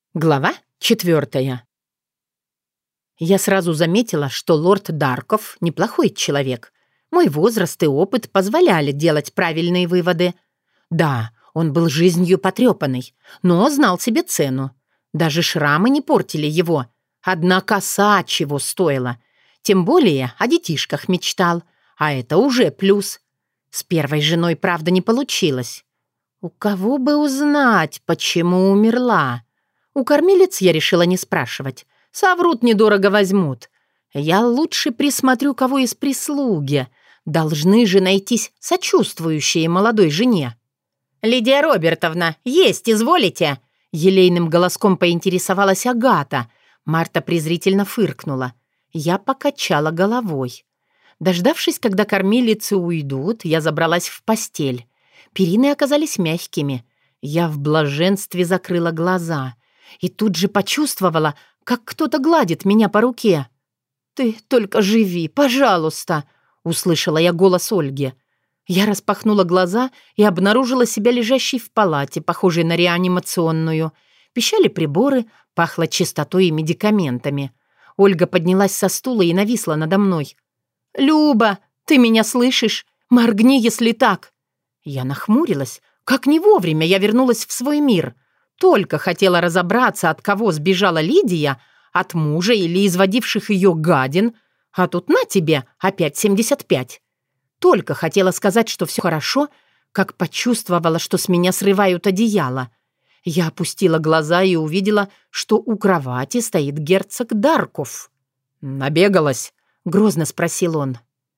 Глава 4. Я сразу заметила, что лорд Дарков неплохой человек. Мой возраст и опыт позволяли делать правильные выводы. Да, он был жизнью потрепанный, но знал себе цену. Даже шрамы не портили его. Одна коса чего стоила. Тем более о детишках мечтал, а это уже плюс. С первой женой, правда, не получилось. У кого бы узнать, почему умерла? У кормилиц я решила не спрашивать. Соврут, недорого возьмут. Я лучше присмотрю кого из прислуги. Должны же найтись сочувствующие молодой жене. «Лидия Робертовна, есть изволите?» Елейным голоском поинтересовалась Агата. Марта презрительно фыркнула. Я покачала головой. Дождавшись, когда кормилицы уйдут, я забралась в постель. Перины оказались мягкими. Я в блаженстве закрыла глаза и тут же почувствовала, как кто-то гладит меня по руке. «Ты только живи, пожалуйста!» — услышала я голос Ольги. Я распахнула глаза и обнаружила себя лежащей в палате, похожей на реанимационную. Пищали приборы, пахло чистотой и медикаментами. Ольга поднялась со стула и нависла надо мной. «Люба, ты меня слышишь? Моргни, если так!» Я нахмурилась. Как не вовремя я вернулась в свой мир. Только хотела разобраться, от кого сбежала Лидия, от мужа или изводивших ее гадин, а тут на тебе опять 75. Только хотела сказать, что все хорошо, как почувствовала, что с меня срывают одеяло. Я опустила глаза и увидела, что у кровати стоит герцог Дарков. «Набегалась?» — грозно спросил он.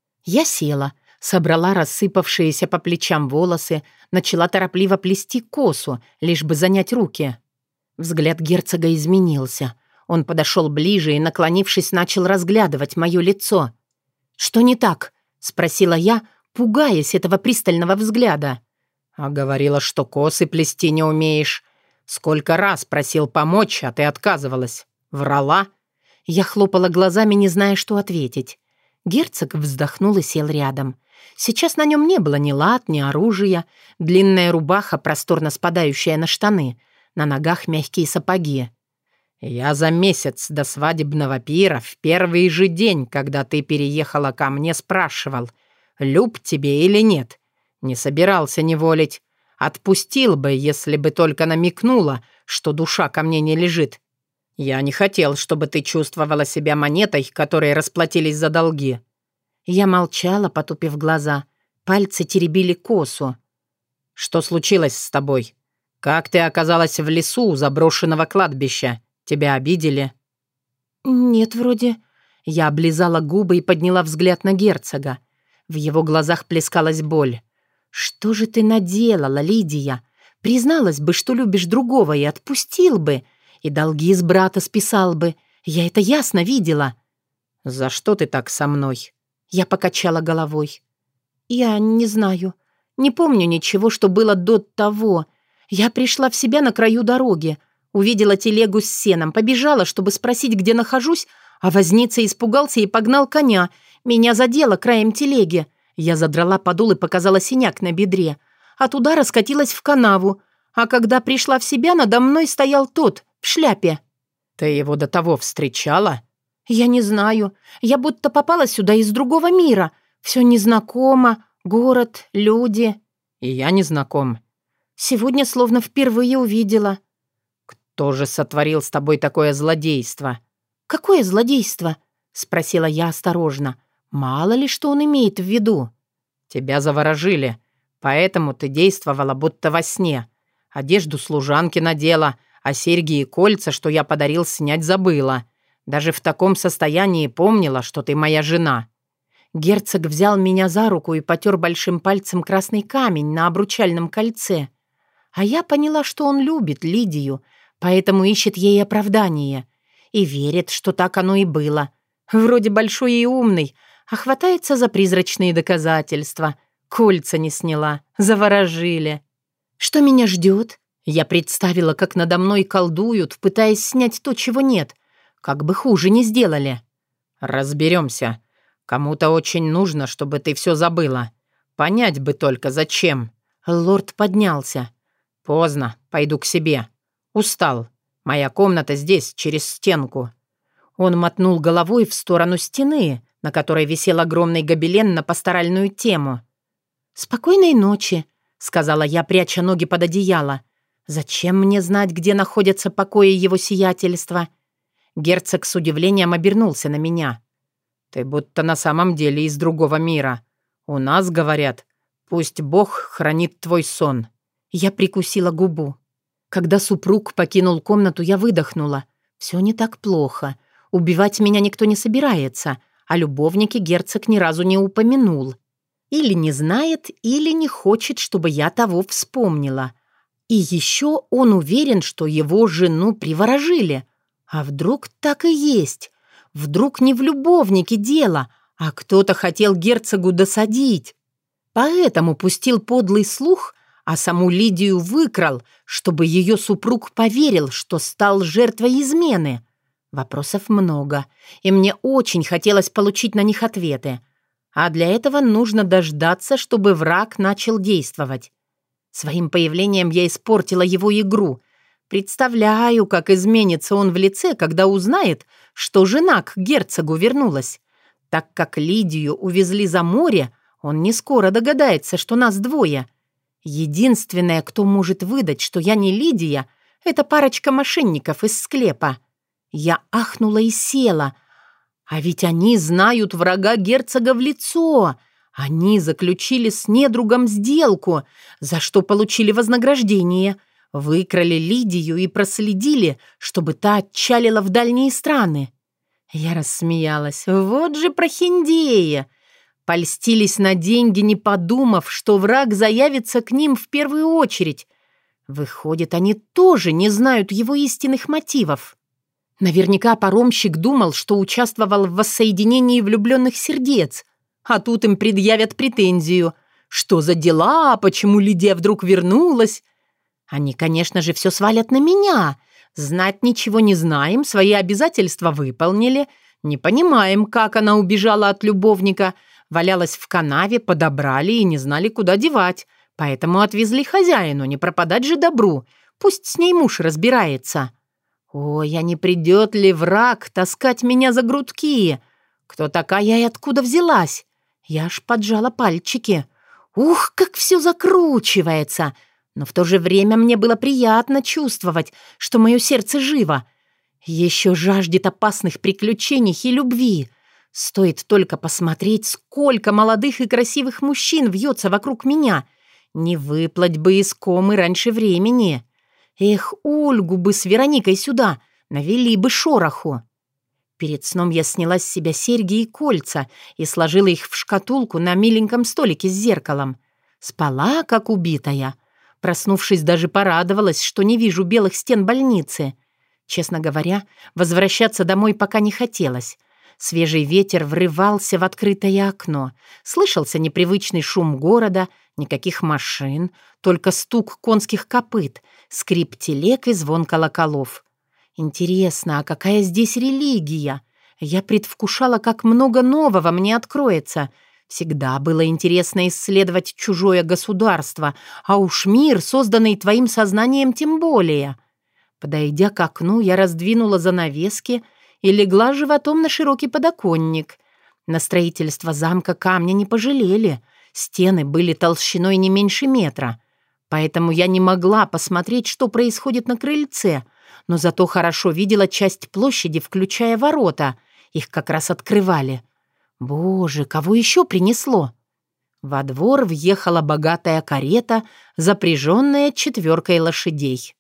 Я села, собрала рассыпавшиеся по плечам волосы, начала торопливо плести косу, лишь бы занять руки. Взгляд герцога изменился. Он подошел ближе и, наклонившись, начал разглядывать мое лицо. «Что не так?» — спросила я, пугаясь этого пристального взгляда. «А говорила, что косы плести не умеешь. Сколько раз просил помочь, а ты отказывалась. Врала?» Я хлопала глазами, не зная, что ответить. Герцог вздохнул и сел рядом. Сейчас на нем не было ни лат, ни оружия. Длинная рубаха, просторно спадающая на штаны. На ногах мягкие сапоги. «Я за месяц до свадебного пира, в первый же день, когда ты переехала ко мне, спрашивал, люб тебе или нет. Не собирался неволить. Отпустил бы, если бы только намекнула, что душа ко мне не лежит. Я не хотел, чтобы ты чувствовала себя монетой, которой расплатились за долги». Я молчала, потупив глаза. Пальцы теребили косу. «Что случилось с тобой? Как ты оказалась в лесу у заброшенного кладбища? Тебя обидели?» «Нет, вроде...» Я облизала губы и подняла взгляд на герцога. В его глазах плескалась боль. «Что же ты наделала, Лидия? Призналась бы, что любишь другого, и отпустил бы. И долги с брата списал бы. Я это ясно видела». «За что ты так со мной?» Я покачала головой. «Я не знаю. Не помню ничего, что было до того. Я пришла в себя на краю дороги. Увидела телегу с сеном, побежала, чтобы спросить, где нахожусь, а возница испугался и погнал коня. Меня задело краем телеги. Я задрала подол и показала синяк на бедре. От удара скатилась в канаву. А когда пришла в себя, надо мной стоял тот, в шляпе». «Ты его до того встречала?» «Я не знаю. Я будто попала сюда из другого мира. Все незнакомо. Город, люди». «И я не знаком». «Сегодня словно впервые увидела». «Кто же сотворил с тобой такое злодейство?» «Какое злодейство?» — спросила я осторожно. «Мало ли, что он имеет в виду». «Тебя заворожили, поэтому ты действовала будто во сне. Одежду служанки надела, а серьги и кольца, что я подарил, снять забыла. Даже в таком состоянии помнила, что ты моя жена». Герцог взял меня за руку и потер большим пальцем красный камень на обручальном кольце. А я поняла, что он любит Лидию, поэтому ищет ей оправдание. И верит, что так оно и было. Вроде большой и умный, а хватается за призрачные доказательства. Кольца не сняла, заворожили. Что меня ждет? Я представила, как надо мной колдуют, пытаясь снять то, чего нет. Как бы хуже не сделали. «Разберемся. Кому-то очень нужно, чтобы ты все забыла. Понять бы только, зачем». Лорд поднялся. «Поздно. Пойду к себе. Устал. «Моя комната здесь, через стенку». Он мотнул головой в сторону стены, на которой висел огромный гобелен на пасторальную тему. «Спокойной ночи», — сказала я, пряча ноги под одеяло. «Зачем мне знать, где находятся покои его сиятельства?» Герцог с удивлением обернулся на меня. «Ты будто на самом деле из другого мира. У нас говорят, пусть Бог хранит твой сон». Я прикусила губу. Когда супруг покинул комнату, я выдохнула. Все не так плохо. Убивать меня никто не собирается, а любовнике герцог ни разу не упомянул. Или не знает, или не хочет, чтобы я того вспомнила. И еще он уверен, что его жену приворожили. А вдруг так и есть? Вдруг не в любовнике дело, а кто-то хотел герцогу досадить. Поэтому пустил подлый слух, а саму Лидию выкрал, чтобы ее супруг поверил, что стал жертвой измены. Вопросов много, и мне очень хотелось получить на них ответы. А для этого нужно дождаться, чтобы враг начал действовать. Своим появлением я испортила его игру. Представляю, как изменится он в лице, когда узнает, что жена к герцогу вернулась. Так как Лидию увезли за море, он не скоро догадается, что нас двое. Единственное, кто может выдать, что я не Лидия, это парочка мошенников из склепа. Я ахнула и села. А ведь они знают врага герцога в лицо. Они заключили с недругом сделку, за что получили вознаграждение. Выкрали Лидию и проследили, чтобы та отчалила в дальние страны. Я рассмеялась. Вот же прохиндея! Польстились на деньги, не подумав, что враг заявится к ним в первую очередь. Выходит, они тоже не знают его истинных мотивов. Наверняка паромщик думал, что участвовал в воссоединении влюбленных сердец, а тут им предъявят претензию. Что за дела? Почему Лидия вдруг вернулась? Они, конечно же, все свалят на меня. Знать ничего не знаем, свои обязательства выполнили. Не понимаем, как она убежала от любовника. Валялась в канаве, подобрали и не знали, куда девать. Поэтому отвезли хозяину, не пропадать же добру. Пусть с ней муж разбирается. Ой, а не придет ли враг таскать меня за грудки? Кто такая и откуда взялась? Я аж поджала пальчики. Ух, как все закручивается! Но в то же время мне было приятно чувствовать, что мое сердце живо. Еще жаждет опасных приключений и любви. Стоит только посмотреть, сколько молодых и красивых мужчин вьется вокруг меня. Не выплыть бы из комы раньше времени. Эх, Ольгу бы с Вероникой сюда, навели бы шороху. Перед сном я сняла с себя серьги и кольца и сложила их в шкатулку на миленьком столике с зеркалом. Спала, как убитая. Проснувшись, даже порадовалась, что не вижу белых стен больницы. Честно говоря, возвращаться домой пока не хотелось. Свежий ветер врывался в открытое окно. Слышался непривычный шум города, никаких машин, только стук конских копыт, скрип телег и звон колоколов. Интересно, а какая здесь религия? Я предвкушала, как много нового мне откроется. Всегда было интересно исследовать чужое государство, а уж мир, созданный твоим сознанием, тем более. Подойдя к окну, я раздвинула занавески и легла животом на широкий подоконник. На строительство замка камня не пожалели. Стены были толщиной не меньше метра. Поэтому я не могла посмотреть, что происходит на крыльце, но зато хорошо видела часть площади, включая ворота. Их как раз открывали. Боже, кого еще принесло? Во двор въехала богатая карета, запряженная 4 лошадей.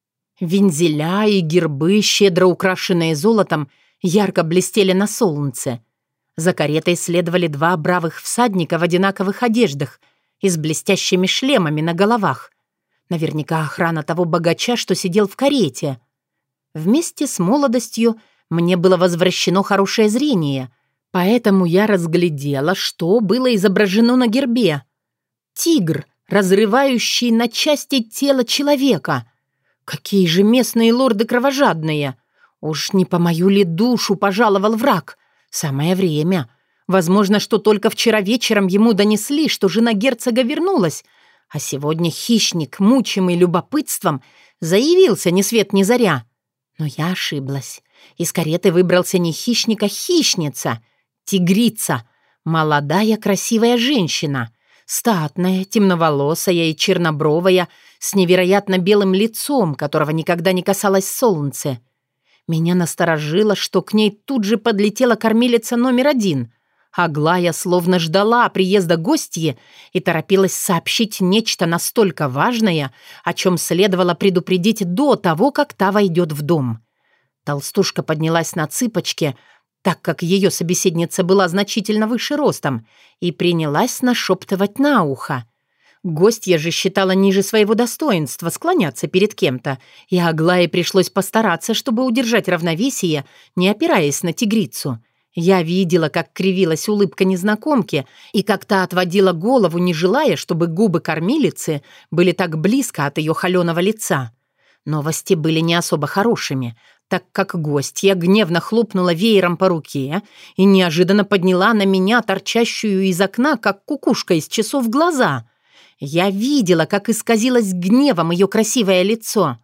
Вензеля и гербы, щедро украшенные золотом, ярко блестели на солнце. За каретой следовали 2 бравых всадника в одинаковых одеждах и с блестящими шлемами на головах. Наверняка охрана того богача, что сидел в карете. Вместе с молодостью мне было возвращено хорошее зрение, поэтому я разглядела, что было изображено на гербе. Тигр, разрывающий на части тело человека. Какие же местные лорды кровожадные! Уж не по мою ли душу пожаловал враг? Самое время. Возможно, что только вчера вечером ему донесли, что жена герцога вернулась, а сегодня хищник, мучимый любопытством, заявился ни свет ни заря. Но я ошиблась. Из кареты выбрался не хищник, а хищница. Тигрица. Молодая красивая женщина. Статная, темноволосая и чернобровая, с невероятно белым лицом, которого никогда не касалось солнце. Меня насторожило, что к ней тут же подлетела кормилица номер 1. Аглая словно ждала приезда гостьи и торопилась сообщить нечто настолько важное, о чем следовало предупредить до того, как та войдет в дом. Толстушка поднялась на цыпочки, так как ее собеседница была значительно выше ростом, и принялась нашептывать на ухо. Гостья же считала ниже своего достоинства склоняться перед кем-то, и Аглае пришлось постараться, чтобы удержать равновесие, не опираясь на тигрицу. Я видела, как кривилась улыбка незнакомки, и как та отводила голову, не желая, чтобы губы кормилицы были так близко от ее холеного лица. Новости были не особо хорошими, так как гостья гневно хлопнула веером по руке и неожиданно подняла на меня торчащую из окна, как кукушка из часов, глаза. Я видела, как исказилось гневом ее красивое лицо.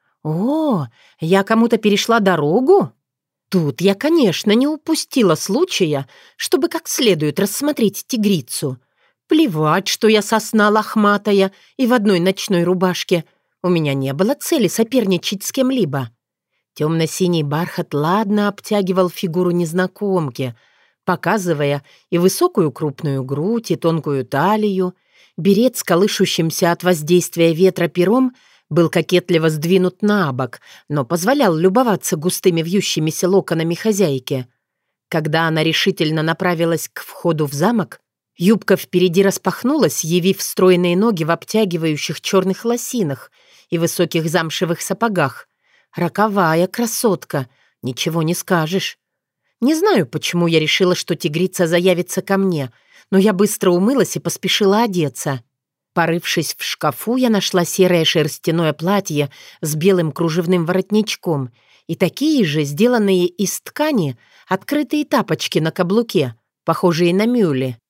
«О, я кому-то перешла дорогу?» Тут я, конечно, не упустила случая, чтобы как следует рассмотреть тигрицу. Плевать, что я сосна лохматая и в одной ночной рубашке. У меня не было цели соперничать с кем-либо. Темно-синий бархат ладно обтягивал фигуру незнакомки, показывая и высокую крупную грудь, и тонкую талию. Берет с колышущимся от воздействия ветра пером был кокетливо сдвинут на бок, но позволял любоваться густыми вьющимися локонами хозяйки. Когда она решительно направилась к входу в замок, юбка впереди распахнулась, явив стройные ноги в обтягивающих черных лосинах и высоких замшевых сапогах. Роковая красотка, ничего не скажешь. Не знаю, почему я решила, что тигрица заявится ко мне, но я быстро умылась и поспешила одеться. Порывшись в шкафу, я нашла серое шерстяное платье с белым кружевным воротничком и такие же, сделанные из ткани, открытые тапочки на каблуке, похожие на мюли.